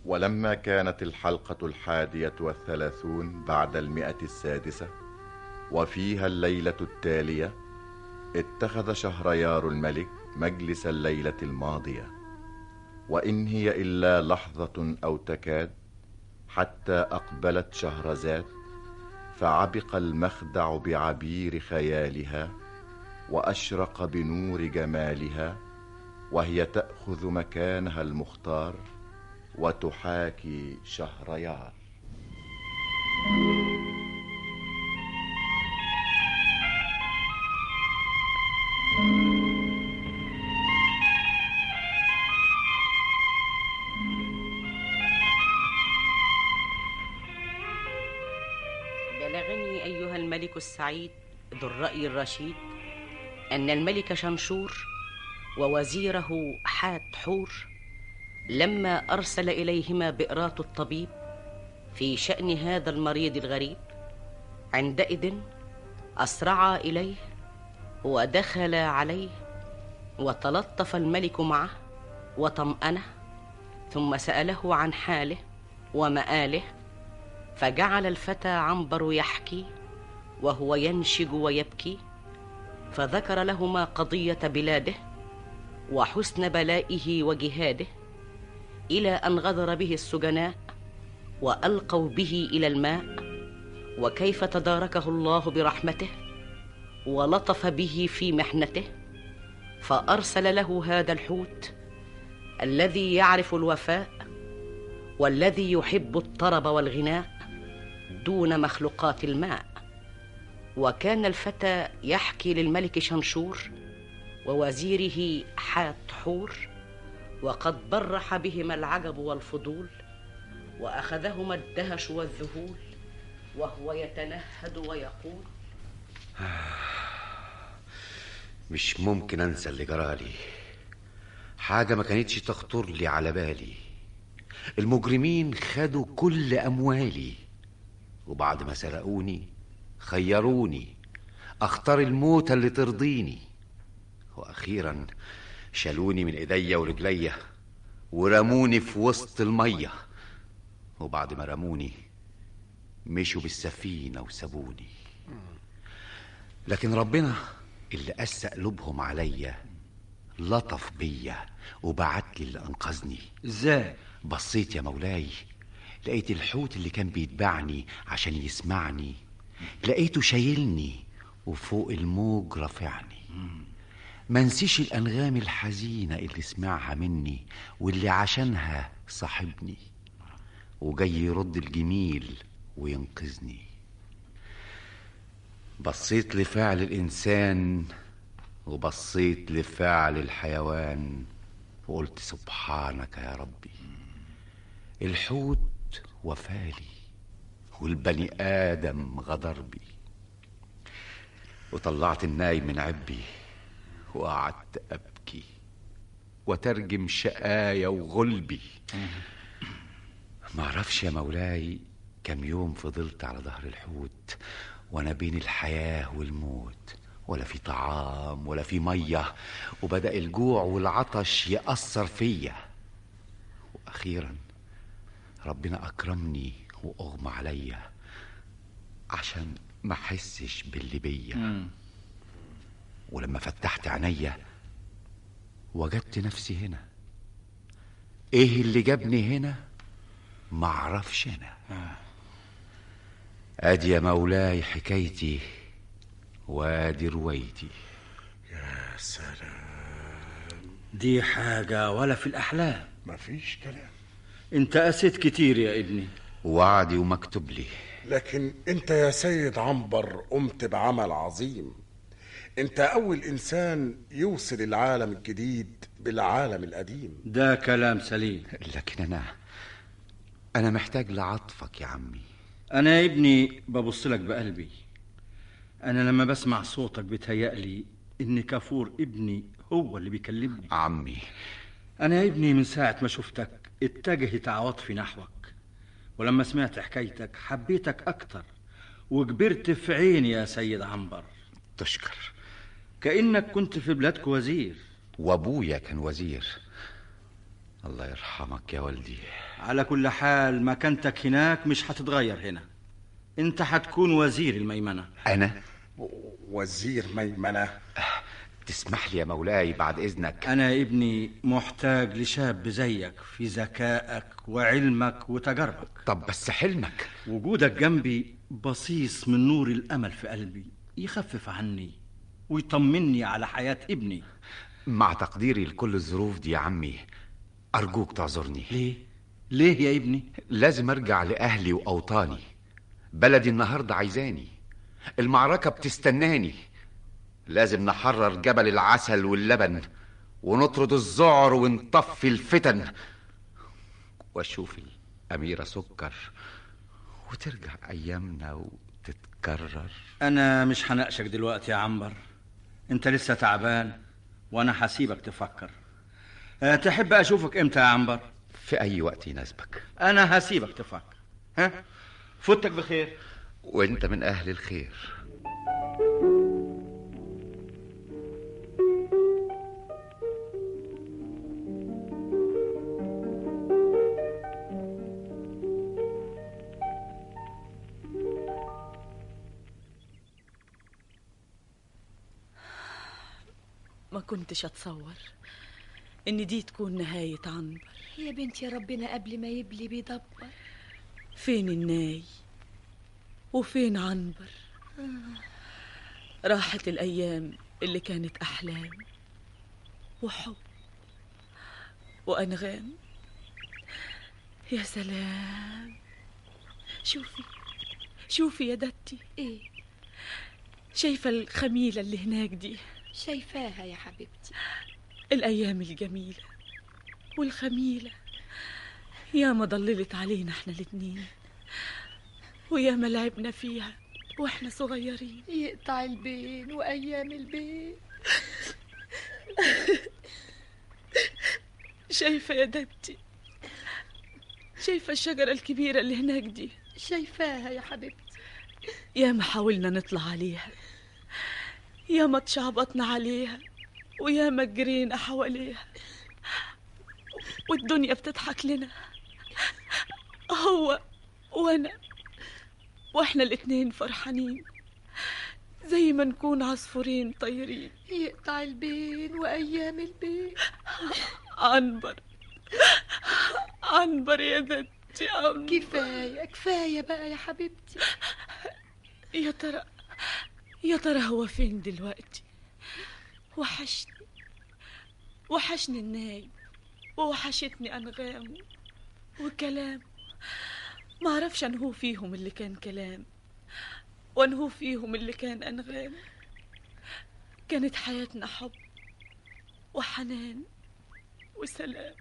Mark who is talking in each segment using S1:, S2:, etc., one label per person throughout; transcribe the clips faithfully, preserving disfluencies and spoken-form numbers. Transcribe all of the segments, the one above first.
S1: ولما كانت الحلقة الحادية والثلاثون بعد المئة السادسة وفيها الليلة التالية، اتخذ شهريار الملك مجلس الليلة الماضية، وإن هي إلا لحظة أو تكاد حتى أقبلت شهرزاد، فعبق المخدع بعبير خيالها وأشرق بنور جمالها، وهي تأخذ مكانها المختار وتحاكي شهريار.
S2: بلغني أيها الملك السعيد ذو الرأي الرشيد أن الملك شنشور ووزيره حتحور لما أرسل إليهما بئرات الطبيب في شأن هذا المريض الغريب، عندئذ أسرعا إليه ودخلا عليه، وتلطف الملك معه وطمأنه، ثم سأله عن حاله ومآله، فجعل الفتى عنبر يحكي وهو ينشج ويبكي، فذكر لهما قضية بلاده وحسن بلائه وجهاده، إلى أن غدر به السجناء وألقوا به إلى الماء، وكيف تداركه الله برحمته ولطف به في محنته، فأرسل له هذا الحوت الذي يعرف الوفاء والذي يحب الطرب والغناء دون مخلوقات الماء. وكان الفتى يحكي للملك شنشور ووزيره حتحور، وقد برح بهما العجب والفضول، وأخذهما الدهش والذهول، وهو يتنهد ويقول:
S3: مش ممكن أنسى اللي جرالي، حاجة ما كانتش تخطر لي على بالي. المجرمين خدوا كل أموالي، وبعد ما سرقوني خيروني أختار الموت اللي ترضيني، وأخيرا شالوني من إيديا ورجليا ورموني في وسط المية، وبعد ما رموني مشوا بالسفينة وسابوني. لكن ربنا اللي قسى قلوبهم عليا لطف بيا وبعتلي اللي أنقذني.
S4: إزاي؟
S3: بصيت يا مولاي، لقيت الحوت اللي كان بيتبعني عشان يسمعني، لقيته شايلني وفوق الموج رافعني. منسيش الأنغام الحزينة اللي سمعها مني واللي عشانها صاحبني، وجاي يرد الجميل وينقذني. بصيت لفعل الإنسان وبصيت لفعل الحيوان، وقلت سبحانك يا ربي. الحوت وفالي والبني آدم غدر بي، وطلعت الناي من عبي وقعدت أبكي وترجم شقايا وغلبي. معرفش يا مولاي كم يوم فضلت على ظهر الحوت وانا بين الحياة والموت، ولا في طعام ولا في مية، وبدأ الجوع والعطش يأثر فيا. وأخيرا ربنا أكرمني وأغمى عليا عشان ما أحسش باللي بيا. ولما فتحت عينيا وجدت نفسي هنا. ايه اللي جابني هنا معرفش انا. ادي يا مولاي حكايتي وادي روايتي.
S5: يا سلام،
S4: دي حاجة ولا في الأحلام.
S5: مفيش كلام.
S4: انت قسيت كتير يا ابني.
S3: وعدي ومكتوب لي.
S5: لكن انت يا سيد عنبر قمت بعمل عظيم. انت اول انسان يوصل العالم الجديد بالعالم القديم.
S4: ده كلام سليم.
S3: لكن انا انا محتاج لعطفك يا عمي.
S4: انا يا ابني ببص لك بقلبي. انا لما بسمع صوتك بتهيألي ان كافور ابني هو اللي بيكلمني.
S3: عمي
S4: انا يا ابني من ساعة ما شفتك اتجهت عواطفي نحوك، ولما سمعت حكايتك حبيتك اكتر وكبرت في عيني يا سيد عنبر.
S3: تشكر.
S4: كأنك كنت في بلادك وزير.
S3: وابويا كان وزير. الله يرحمك يا والدي.
S4: على كل حال مكانتك هناك مش هتتغير هنا، انت هتكون وزير الميمنة.
S3: أنا؟
S5: وزير ميمنة؟
S3: تسمح لي يا مولاي بعد إذنك.
S4: أنا يا ابني محتاج لشاب زيك في ذكائك وعلمك وتجاربك.
S3: طب بس حلمك؟
S4: وجودك جنبي بصيص من نور الأمل في قلبي، يخفف عني ويطمني على حياة ابني.
S3: مع تقديري لكل الظروف دي يا عمي، أرجوك تعذرني.
S4: ليه؟ ليه يا ابني؟
S3: لازم أرجع لأهلي وأوطاني. بلدي النهاردة عايزاني، المعركة بتستناني. لازم نحرر جبل العسل واللبن، ونطرد الذعر ونطفي الفتن، واشوف الأميرة سكر وترجع أيامنا وتتكرر.
S4: أنا مش هناقشك دلوقتي يا عنبر، أنت لسه تعبان وأنا هسيبك تفكر. أه تحب أشوفك إمتى يا عنبر؟
S3: في أي وقت يناسبك.
S4: أنا هسيبك تفكر. ها؟ فوتك بخير.
S3: وأنت من أهل الخير.
S6: ما كنتش أتصور إن دي تكون نهاية عنبر.
S7: يا بنتي ربنا قبل ما يبلي بيدبر.
S6: فين الناي وفين عنبر؟ راحت الأيام اللي كانت أحلام وحب وأنغام. يا سلام، شوفي شوفي يا دتي.
S7: ايه؟
S6: شايفة الخميلة اللي هناك دي؟
S7: شايفاها يا حبيبتي.
S6: الأيام الجميلة والخميلة يا ما ضللت علينا احنا الاتنين، ويا ما لعبنا فيها واحنا صغيرين.
S7: يقطع البين وأيام البين.
S6: شايفة يا دتي؟ شايفة الشجرة الكبيرة اللي هناك دي؟
S7: شايفاها يا حبيبتي.
S6: يا ما حاولنا نطلع عليها، يا ما تشعبطنا عليها، ويا ما جرينا حواليها، والدنيا بتضحك لنا، هو وانا واحنا الاتنين فرحانين زي ما نكون عصفورين طايرين.
S7: يقطع البين وأيام البين.
S6: عنبر عنبر يا دتي عنبر.
S7: كفاية كفاية بقى يا حبيبتي.
S6: يا ترى يا ترى هو فين دلوقتي؟ وحشني وحشني الناي، ووحشتني أنغام وكلام. ما عرفش أنهو فيهم اللي كان كلام وأنهو فيهم اللي كان أنغام. كانت حياتنا حب وحنان وسلام،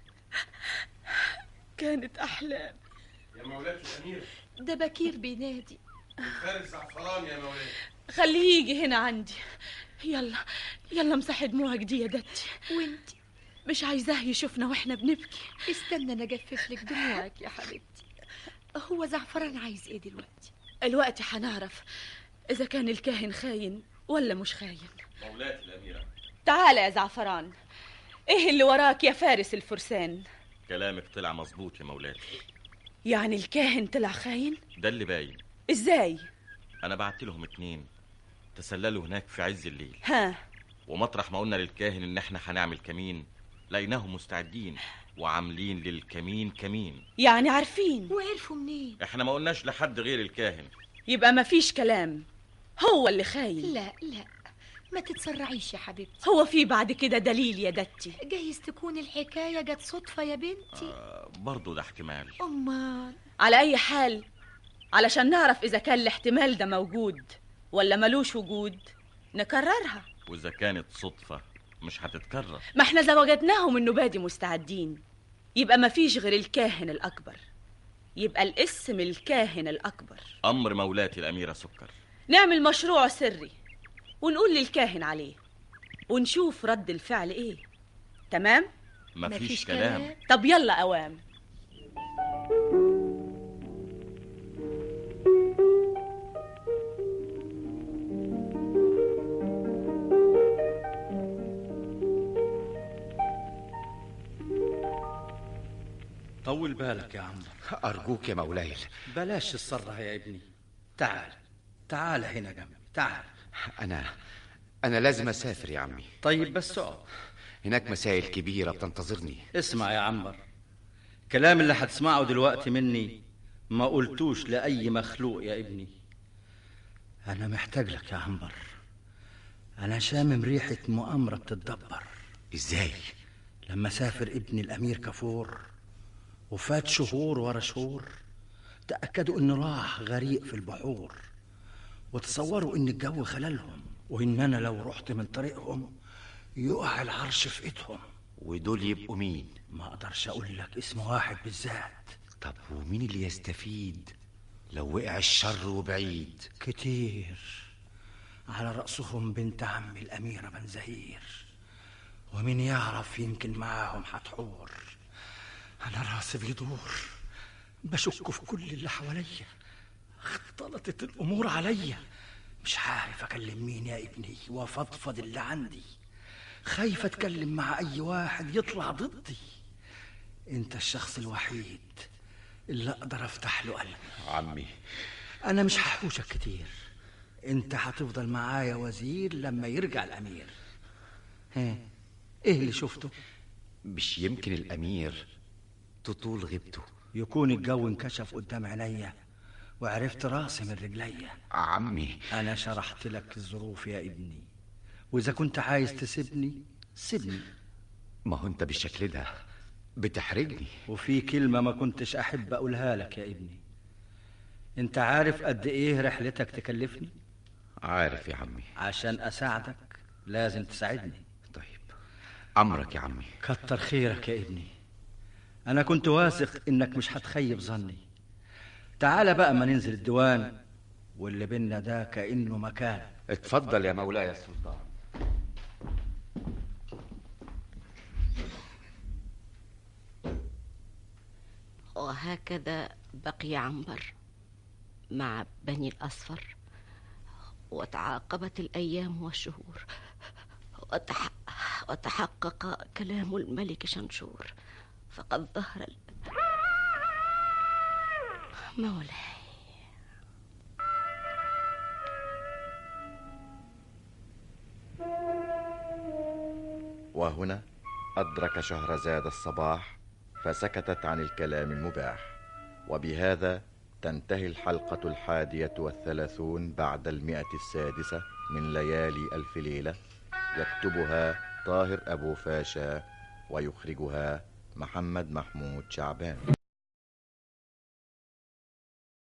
S6: كانت أحلام.
S5: يا مولاة الأمير،
S7: ده بكير بينادي.
S5: فارس زعفران يا مولاي.
S6: خليه يجي هنا عندي. يلا يلا امسحي دموعك دي يا دتي.
S7: وانتي؟
S6: مش عايزاه يشوفنا واحنا بنبكي.
S7: استنى انا اجفف لك دموعك يا حبيبتي. هو زعفران عايز ايه دلوقتي؟
S6: الوقت هنعرف اذا كان الكاهن خاين ولا مش خاين.
S8: مولاة الأميرة،
S6: تعال يا زعفران، ايه اللي وراك يا فارس الفرسان؟
S8: كلامك طلع مظبوط يا مولاتي.
S6: يعني الكاهن طلع خاين؟
S8: ده اللي باين.
S6: ازاي؟
S8: انا بعت لهم اتنين تسللوا هناك في عز الليل،
S6: ها،
S8: ومطرح ما قلنا للكاهن ان احنا هنعمل كمين لقيناهم مستعدين وعاملين للكمين كمين.
S6: يعني عارفين؟
S7: وعرفوا منين؟
S8: احنا ما قلناش لحد غير الكاهن.
S6: يبقى ما فيش كلام، هو اللي خاين.
S7: لا لا ما تتسرعيش يا حبيبتي.
S6: هو في بعد كده دليل يا دتي؟
S7: جايز تكون الحكاية جت صدفة يا بنتي.
S8: آه برضو ده احتمال.
S7: أمال
S6: على أي حال، علشان نعرف إذا كان الاحتمال ده موجود ولا ملوش وجود نكررها.
S8: واذا كانت صدفة مش هتتكرر.
S6: ما احنا زوجتناهم النبادي مستعدين، يبقى ما فيش غير الكاهن الأكبر، يبقى الاسم الكاهن الأكبر.
S8: امر مولاتي الأميرة سكر.
S6: نعمل مشروع سري ونقول للكاهن عليه ونشوف رد الفعل ايه. تمام؟
S8: مفيش كلام.
S6: طب يلا أوام.
S4: طول بالك يا عنبر.
S3: أرجوك يا مولاي.
S4: بلاش الصرة يا ابني. تعال تعال هنا جنبي، تعال.
S3: أنا أنا لازم أسافر يا عمي.
S4: طيب بس اقعد.
S3: هناك مسائل كبيرة بتنتظرني.
S4: اسمع يا عنبر، الكلام اللي هتسمعه دلوقتي مني ما قلتوش لأي مخلوق يا ابني. أنا محتاج لك يا عنبر. أنا شامم ريحة مؤامرة بتتدبر.
S3: إزاي؟
S4: لما سافر ابني الأمير كفور وفات شهور ورا شهور، تأكدوا إنه راح غريق في البحور، وتصوروا إن الجو خلالهم، وإن أنا لو رحت من طريقهم يقع العرش في إيدهم.
S3: ودول يبقوا مين؟
S4: ما أقدرش أقول لك اسم واحد بالذات.
S3: طب ومين اللي يستفيد لو وقع الشر وبعيد؟
S4: كتير، على رأسهم بنت عمي الأميرة بنزهير، ومين يعرف يمكن معاهم حتحور. أنا راسي بيدور، بشك في كل اللي حواليا، اختلطت الأمور عليا، مش عارف أكلم مين يا ابني وأفضفض اللي عندي، خايف أتكلم مع أي واحد يطلع ضدي. أنت الشخص الوحيد اللي أقدر أفتح له قلبي.
S3: عمي
S4: أنا مش هحوشك كتير، أنت هتفضل معايا وزير لما يرجع الأمير. ها، إيه اللي شفته؟
S3: مش يمكن الأمير تطول غيبته؟
S4: يكون الجو انكشف قدام عينيا وعرفت راسي من رجليا.
S3: عمي
S4: أنا شرحت لك الظروف يا ابني، وإذا كنت عايز تسيبني سيبني.
S3: ما هو أنت بالشكل ده بتحرجني.
S4: وفي كلمة ما كنتش أحب أقولها لك يا ابني. أنت عارف قد إيه رحلتك تكلفني؟
S3: عارف يا عمي.
S4: عشان أساعدك لازم تساعدني.
S3: طيب أمرك يا عمي.
S4: كتر خيرك يا ابني، أنا كنت واثق إنك مش هتخيب ظني. تعال بقى ما ننزل الديوان، واللي بينا ده كأنه مكان.
S3: اتفضل يا مولاي السلطان.
S2: وهكذا بقي عنبر مع بني الأصفر، وتعاقبت الأيام والشهور، وتح... وتحقق كلام الملك شنشور، فقد ظهر ال... مولاي.
S1: وهنا أدرك شهرزاد الصباح فسكتت عن الكلام المباح. وبهذا تنتهي الحلقة الحادية والثلاثون بعد المئة السادسة من ليالي ألف ليلة. يكتبها طاهر أبو فاشا ويخرجها محمد محمود شعبان.